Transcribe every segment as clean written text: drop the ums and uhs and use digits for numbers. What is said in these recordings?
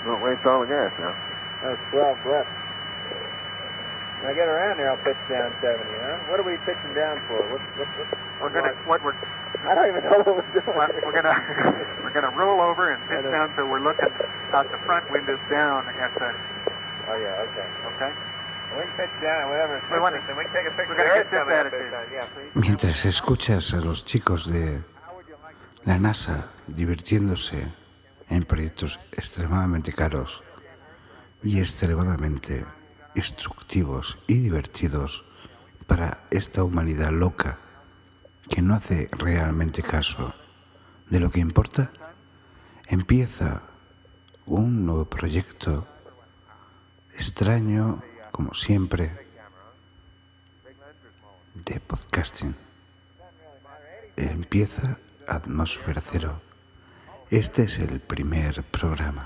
Don't waste all the gas now. That's 12 breaths. When I get around there, I'll pitch down 70, huh? What are we pitching down for? I don't even know what we're doing. We're gonna roll over and pitch down so we're looking out the front windows down at the. Oh yeah, okay. Okay. We can pitch down whatever. And we can take a picture. We're gonna get this attitude. Yeah, please. Mientras escuchas a los chicos de la NASA divirtiéndose en proyectos extremadamente caros y extremadamente instructivos y divertidos para esta humanidad loca que no hace realmente caso de lo que importa, empieza un nuevo proyecto extraño, como siempre, de podcasting. Empieza Atmósfera Cero. Este es el primer programa.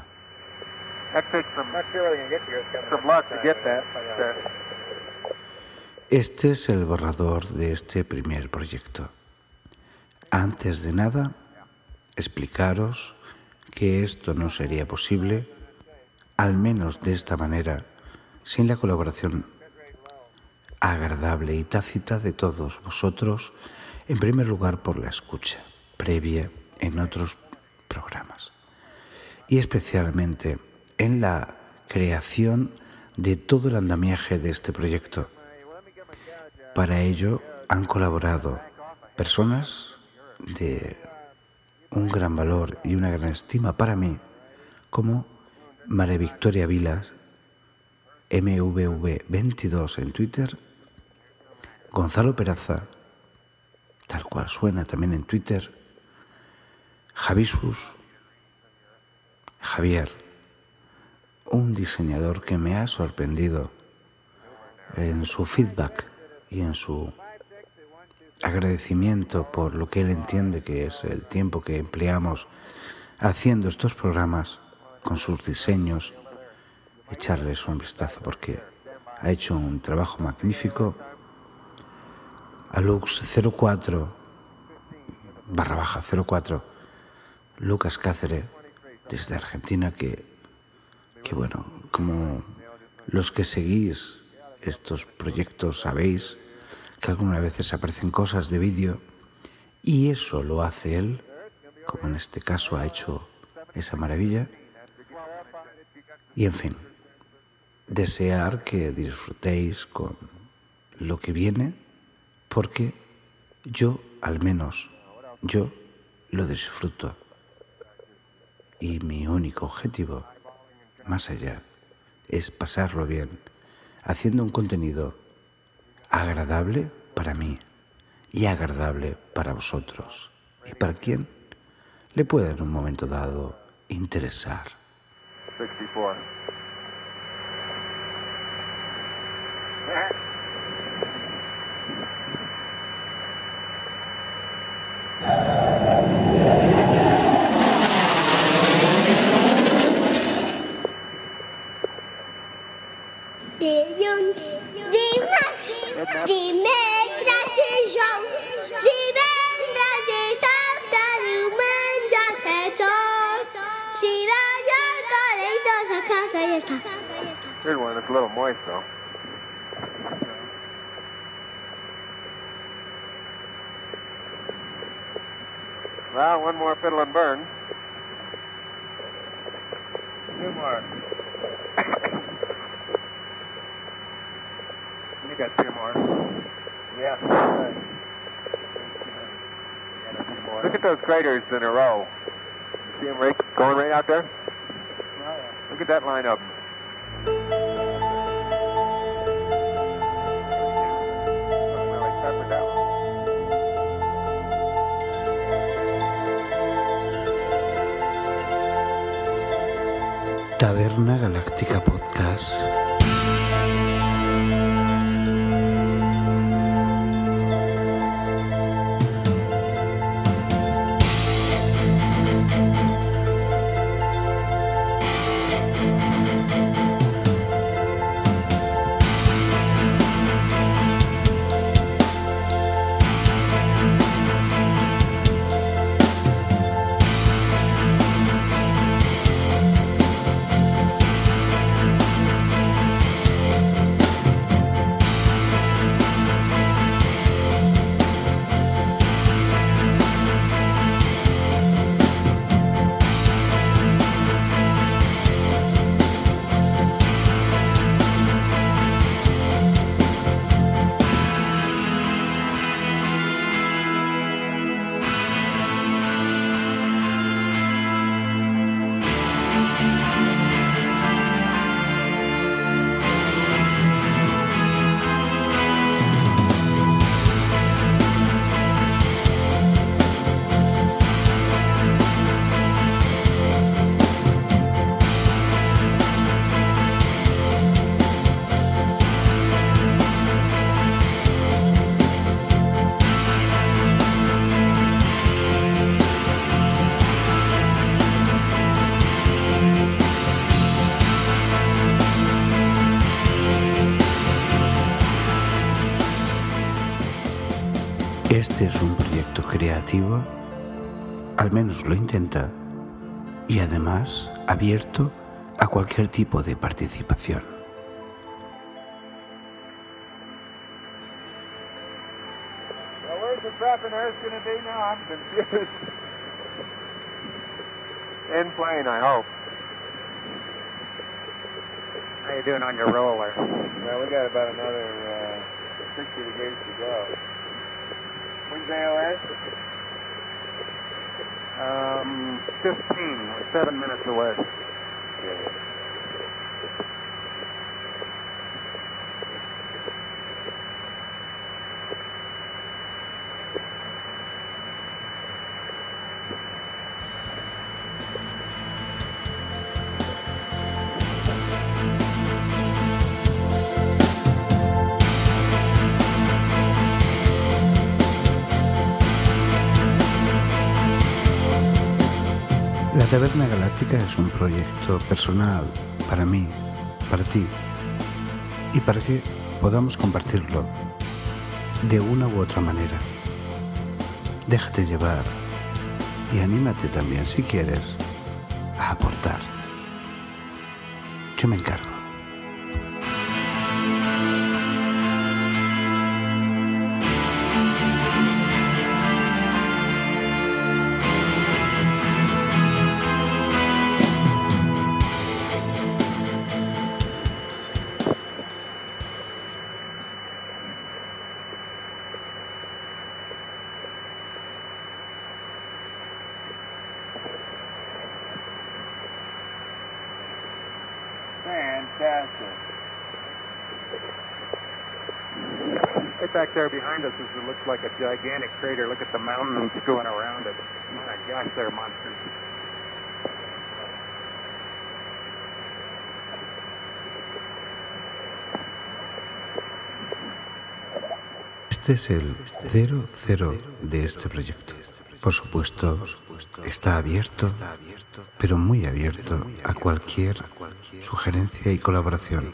Este es el borrador de este primer proyecto. Antes de nada, explicaros que esto no sería posible, al menos de esta manera, sin la colaboración agradable y tácita de todos vosotros, en primer lugar por la escucha previa en otros programas y especialmente en la creación de todo el andamiaje de este proyecto. Para ello han colaborado personas de un gran valor y una gran estima para mí, como María Victoria Vilas, MVV22 en Twitter, Gonzalo Peraza, tal cual suena también en Twitter, Javier, un diseñador que me ha sorprendido en su feedback y en su agradecimiento por lo que él entiende que es el tiempo que empleamos haciendo estos programas con sus diseños. Echarles un vistazo porque ha hecho un trabajo magnífico. A Lux04 /04 Lucas Cáceres desde Argentina, que bueno, como los que seguís estos proyectos sabéis que algunas veces aparecen cosas de vídeo y eso lo hace él, como en este caso ha hecho esa maravilla. Y en fin, desear que disfrutéis con lo que viene, porque yo, al menos, yo lo disfruto. Y mi único objetivo, más allá, es pasarlo bien, haciendo un contenido agradable para mí y agradable para vosotros. Y para quien le pueda en un momento dado interesar. 64. Dilluns, dimarts, dimecres i dijous, divendres i dissabte, diumenge a 7 hores. Si vas al col·le i tots a casa i ja està. Here's one that's a little moist, though. Well, one more fiddle and burn. Two more. You got two more. Yeah. Right. Look at those craters in a row. You see them going right out there? Oh, yeah. Look at that line up. Taberna Galáctica Podcast. Este es un proyecto creativo, al menos lo intenta, y además abierto a cualquier tipo de participación. Well, where's the dropping earth going to be now? I'm confused. In plane, I hope. How you doing on your roller? Well, we got about another 60 degrees to go. When's AOS? 15. We're 7 minutes away. Yeah. La Taberna Galáctica es un proyecto personal para mí, para ti, y para que podamos compartirlo de una u otra manera. Déjate llevar y anímate también, si quieres, a aportar. Yo me encargo. Fantastic. Right back there behind us it looks like a gigantic crater. Look at the mountains going around it. My gosh, they're monsters. Este es el 00 de este proyecto. Por supuesto, está abierto, pero muy abierto a cualquier sugerencia y colaboración.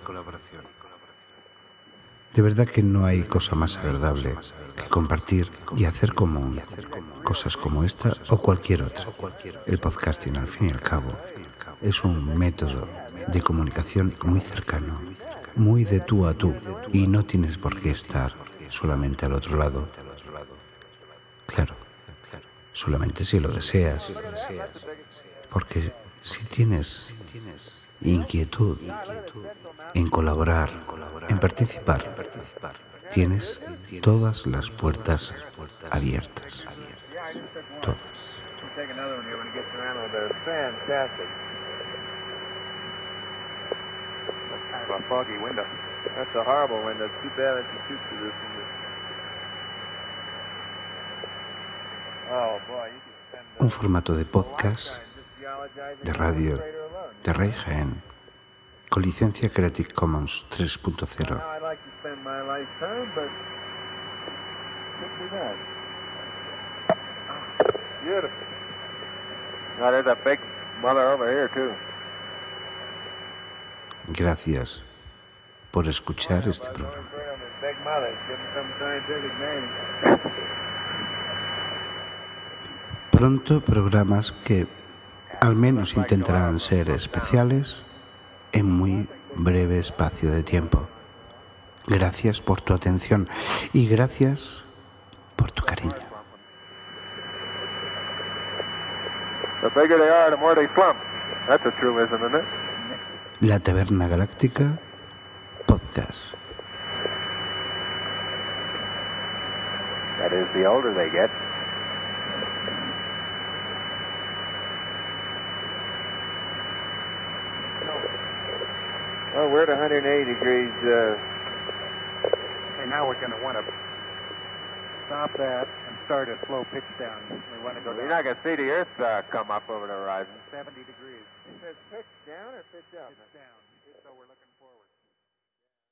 De verdad que no hay cosa más agradable que compartir y hacer común cosas como esta o cualquier otra. El podcasting, al fin y al cabo, es un método de comunicación muy cercano, muy de tú a tú, y no tienes por qué estar solamente al otro lado. Claro, solamente si lo deseas, porque si tienes inquietud en colaborar, en participar, tienes todas las puertas abiertas. Todas. Take another one here when it gets around a little bit. Fantastic. Kind of a foggy window. That's a horrible window. It's too bad that you shoot through this window. Oh, boy, you can spend Un formato de podcast, de radio, de Rey Jaén, con licencia Creative Commons 3.0. Now I'd like to spend my lifetime, but can't do that. Beautiful. Now there's a big mother over here too. Gracias por escuchar este programa. Big mother, give him some scientific name. Pronto programas que al menos intentarán ser especiales en muy breve espacio de tiempo. Gracias por tu atención y gracias por tu cariño. The bigger they are, the more they plump. That's a truism, isn't it? La Taberna Galáctica Podcast. That is, the older they get. Well, we're at 180 degrees. And now we're going to want to stop that and start a slow pitch down. We want to go You're down not going to see the Earth come up over the horizon. 70 degrees. Is it pitch down or pitch up? It's down. So we're looking